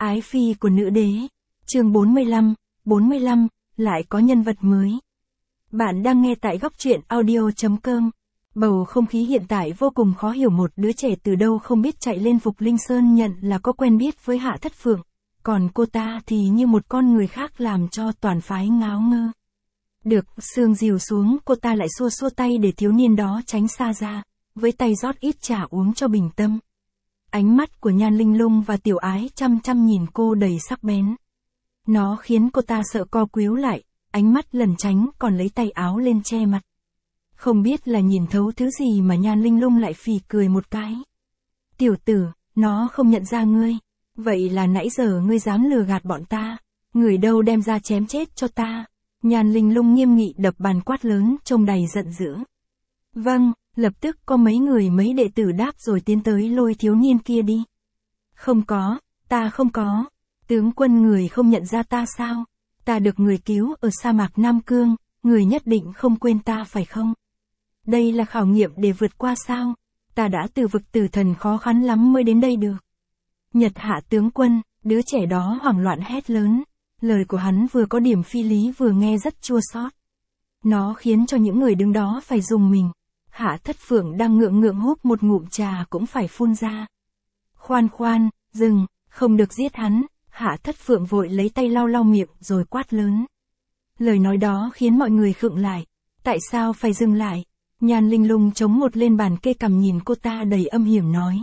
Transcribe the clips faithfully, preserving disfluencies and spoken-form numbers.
Ái phi của nữ đế. Chương bốn mươi lăm, bốn mươi lăm, lại có nhân vật mới. Bạn đang nghe tại góc truyện audio chấm com. Bầu không khí hiện tại vô cùng khó hiểu, một đứa trẻ từ đâu không biết chạy lên Phục Linh Sơn nhận là có quen biết với Hạ Thất Phượng, còn cô ta thì như một con người khác làm cho toàn phái ngáo ngơ. Được, sương dìu xuống, cô ta lại xua xua tay để thiếu niên đó tránh xa ra, với tay rót ít trà uống cho bình tâm. Ánh mắt của Nhan Linh Lung và Tiểu Ái chăm chăm nhìn cô đầy sắc bén. Nó khiến cô ta sợ co quíu lại, ánh mắt lẩn tránh còn lấy tay áo lên che mặt. Không biết là nhìn thấu thứ gì mà Nhan Linh Lung lại phì cười một cái. Tiểu tử, nó không nhận ra ngươi. Vậy là nãy giờ ngươi dám lừa gạt bọn ta. Người đâu đem ra chém chết cho ta. Nhan Linh Lung nghiêm nghị đập bàn quát lớn trông đầy giận dữ. Vâng, lập tức có mấy người mấy đệ tử đáp rồi tiến tới lôi thiếu niên kia đi. Không có, ta không có. Tướng quân, người không nhận ra ta sao? Ta được người cứu ở sa mạc Nam Cương, người nhất định không quên ta phải không? Đây là khảo nghiệm để vượt qua sao? Ta đã từ vực tử thần khó khăn lắm mới đến đây được. Nhật Hạ tướng quân, đứa trẻ đó hoảng loạn hét lớn. Lời của hắn vừa có điểm phi lý vừa nghe rất chua xót. Nó khiến cho những người đứng đó phải rùng mình. Hạ Thất Phượng đang ngượng ngượng húp một ngụm trà cũng phải phun ra. Khoan khoan, dừng, không được giết hắn. Hạ Thất Phượng vội lấy tay lau lau miệng rồi quát lớn. Lời nói đó khiến mọi người khựng lại. Tại sao phải dừng lại? Nhan Linh Lung chống một lên bàn kê cằm nhìn cô ta đầy âm hiểm nói.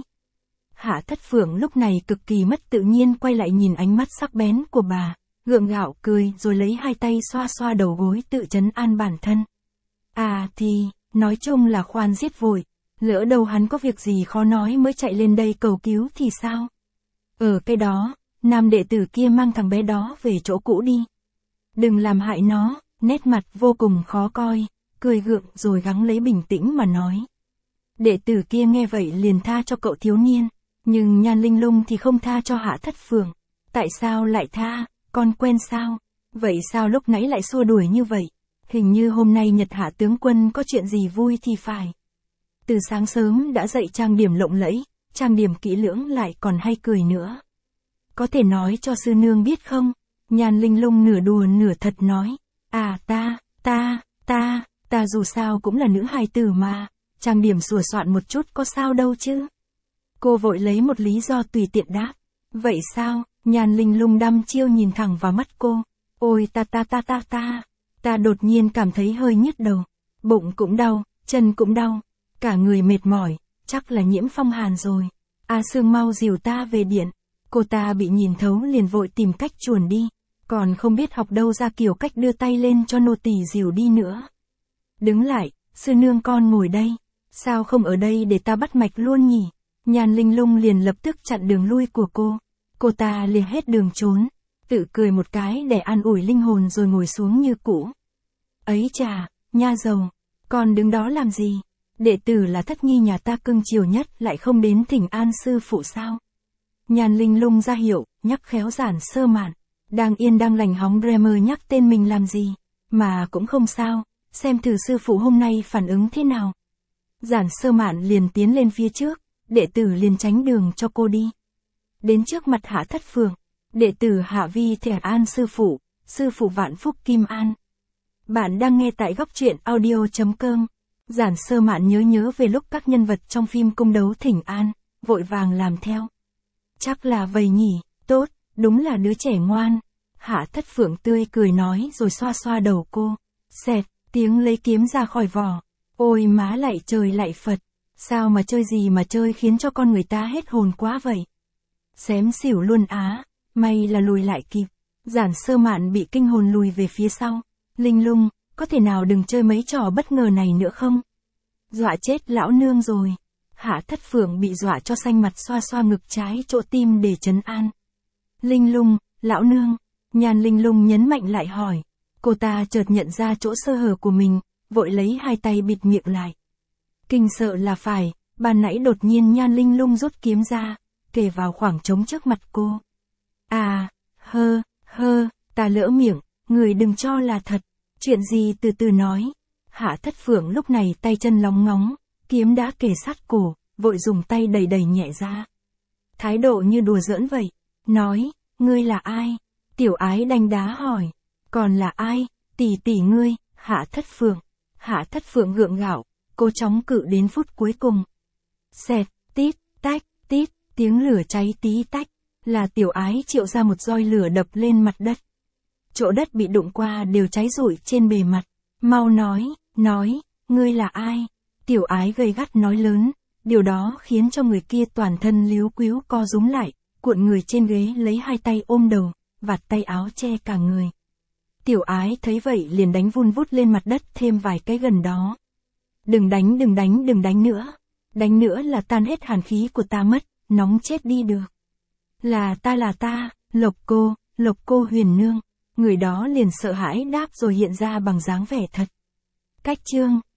Hạ Thất Phượng lúc này cực kỳ mất tự nhiên quay lại nhìn ánh mắt sắc bén của bà, gượng gạo cười rồi lấy hai tay xoa xoa đầu gối tự trấn an bản thân. À thì, nói chung là khoan giết vội, lỡ đâu hắn có việc gì khó nói mới chạy lên đây cầu cứu thì sao? Ở cái đó, nam đệ tử kia mang thằng bé đó về chỗ cũ đi. Đừng làm hại nó, nét mặt vô cùng khó coi, cười gượng rồi gắng lấy bình tĩnh mà nói. Đệ tử kia nghe vậy liền tha cho cậu thiếu niên, nhưng Nhan Linh Lung thì không tha cho Hạ Thất Phượng. Tại sao lại tha, con quen sao? Vậy sao lúc nãy lại xua đuổi như vậy? Hình như hôm nay Nhật Hạ tướng quân có chuyện gì vui thì phải. Từ sáng sớm đã dậy trang điểm lộng lẫy, trang điểm kỹ lưỡng lại còn hay cười nữa. Có thể nói cho sư nương biết không? Nhan Linh Lung nửa đùa nửa thật nói. À ta, ta, ta, ta dù sao cũng là nữ hài tử mà, trang điểm sủa soạn một chút có sao đâu chứ. Cô vội lấy một lý do tùy tiện đáp. Vậy sao? Nhan Linh Lung đăm chiêu nhìn thẳng vào mắt cô. Ôi ta ta ta ta ta, ta đột nhiên cảm thấy hơi nhức đầu, bụng cũng đau, chân cũng đau, cả người mệt mỏi, chắc là nhiễm phong hàn rồi. A Sương mau dìu ta về điện. Cô ta bị nhìn thấu liền vội tìm cách chuồn đi, còn không biết học đâu ra kiểu cách đưa tay lên cho nô tỳ dìu đi nữa. Đứng lại, sư nương con ngồi đây, sao không ở đây để ta bắt mạch luôn nhỉ? Nhan Linh Lung liền lập tức chặn đường lui của cô. Cô ta liền hết đường trốn, tự cười một cái để an ủi linh hồn rồi ngồi xuống như cũ. Ấy chà, nha dầu, con đứng đó làm gì? Đệ tử là thất nhi nhà ta cưng chiều nhất lại không đến thỉnh an sư phụ sao? Nhan Linh Lung ra hiệu, nhắc khéo Giản Sơ Mạn. Đang yên đang lành hóng Bremer nhắc tên mình làm gì? Mà cũng không sao, xem thử sư phụ hôm nay phản ứng thế nào. Giản Sơ Mạn liền tiến lên phía trước, đệ tử liền tránh đường cho cô đi. Đến trước mặt Hạ Thất Phượng, đệ tử Hạ Vi thẻ an sư phụ, sư phụ vạn phúc kim an. Bạn đang nghe tại góc truyện audio chấm com. Giản Sơ Mạn nhớ nhớ về lúc các nhân vật trong phim cung đấu thỉnh an, vội vàng làm theo. Chắc là vậy nhỉ, tốt, đúng là đứa trẻ ngoan. Hạ Thất Phượng tươi cười nói rồi xoa xoa đầu cô. Xẹt, tiếng lấy kiếm ra khỏi vỏ. Ôi má lạy trời lạy Phật, sao mà chơi gì mà chơi khiến cho con người ta hết hồn quá vậy. Xém xỉu luôn á, may là lùi lại kịp. Giản Sơ Mạn bị kinh hồn lùi về phía sau. Linh Lung, có thể nào đừng chơi mấy trò bất ngờ này nữa không? Dọa chết lão nương rồi. Hạ Thất Phượng bị dọa cho xanh mặt xoa xoa ngực trái chỗ tim để trấn an. Linh Lung, lão nương. Nhan Linh Lung nhấn mạnh lại hỏi. Cô ta chợt nhận ra chỗ sơ hở của mình, vội lấy hai tay bịt miệng lại. Kinh sợ là phải, ban nãy đột nhiên Nhan Linh Lung rút kiếm ra, kề vào khoảng trống trước mặt cô. À, hơ, hơ, ta lỡ miệng, người đừng cho là thật. Chuyện gì từ từ nói. Hạ Thất Phượng lúc này tay chân lóng ngóng, kiếm đã kề sát cổ, vội dùng tay đẩy đẩy nhẹ ra. Thái độ như đùa giỡn vậy. Nói, ngươi là ai? Tiểu ái đánh đá hỏi. Còn là ai? Tỷ tỷ ngươi, Hạ Thất Phượng. Hạ Thất Phượng gượng gạo, cô chống cự đến phút cuối cùng. Xẹt, tít, tách, tít, tiếng lửa cháy tí tách, là tiểu ái triệu ra một roi lửa đập lên mặt đất. Chỗ đất bị đụng qua đều cháy rụi trên bề mặt. Mau nói, nói, ngươi là ai? Tiểu ái gay gắt nói lớn, điều đó khiến cho người kia toàn thân líu quíu co rúm lại, cuộn người trên ghế lấy hai tay ôm đầu, vạt tay áo che cả người. Tiểu ái thấy vậy liền đánh vun vút lên mặt đất thêm vài cái gần đó. Đừng đánh đừng đánh đừng đánh nữa. Đánh nữa là tan hết hàn khí của ta mất, nóng chết đi được. Là ta là ta, Lộc cô, Lộc cô Huyền Nương. Người đó liền sợ hãi đáp rồi hiện ra bằng dáng vẻ thật. Cách chương